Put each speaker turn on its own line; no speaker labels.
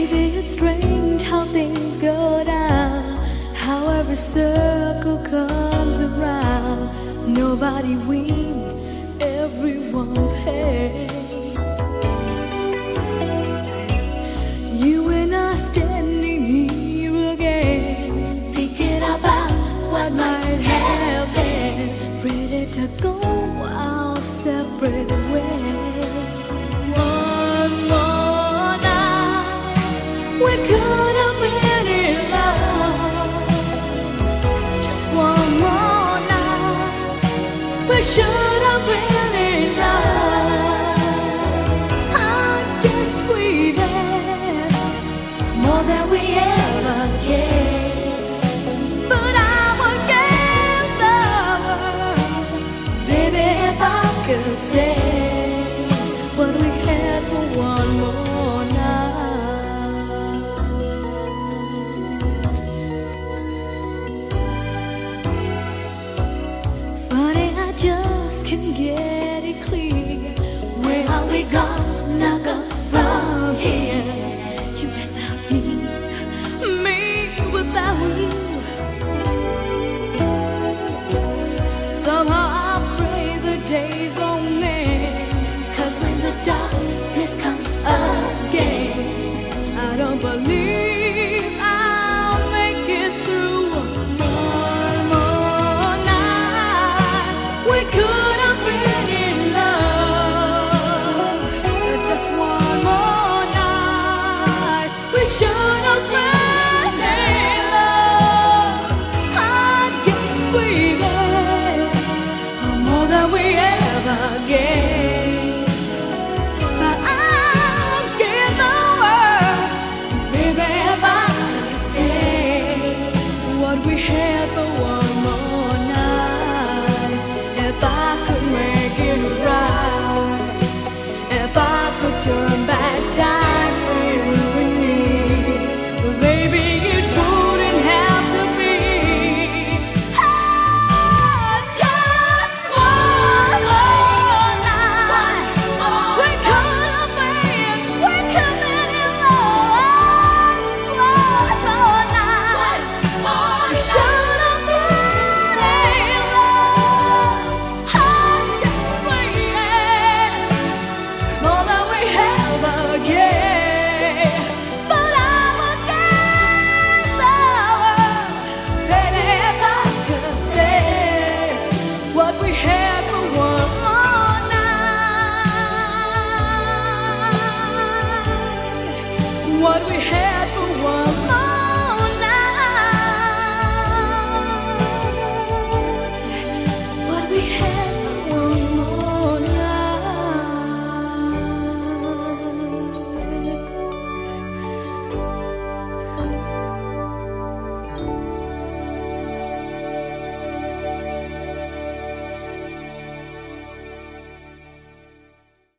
Baby, it's strange how things go down, how every circle comes around. Nobody wins, everyone pays. You and I standing here again, thinking about what might have been, ready to go our separate ways. One more night, we could have been in love. Just one more night, we should have been in love. I guess we've asked more than we ever gave, but I would give the world, baby, if I could say what we had for one more night. Funny, I just can't get it clear. Where are we gonna go from here? You without me, me without you. Somehow I pray the days don't end, 'cause when the darkness comes again, I don't believe I'll make it through one more night. We could have been in love. Just one more night, we should have been in love. I guess we've asked more than we ever gave, but I'll give the world, baby, if I could say what we had for one more night. If I could make it right, if I could turn back time for you and me, baby, it wouldn't have to be. Just one more night, we could have been in love. One more night, we should have been in love. I guess we asked more than we ever gave, but I would give the world, baby, if I could stay what we had for one more night. What we had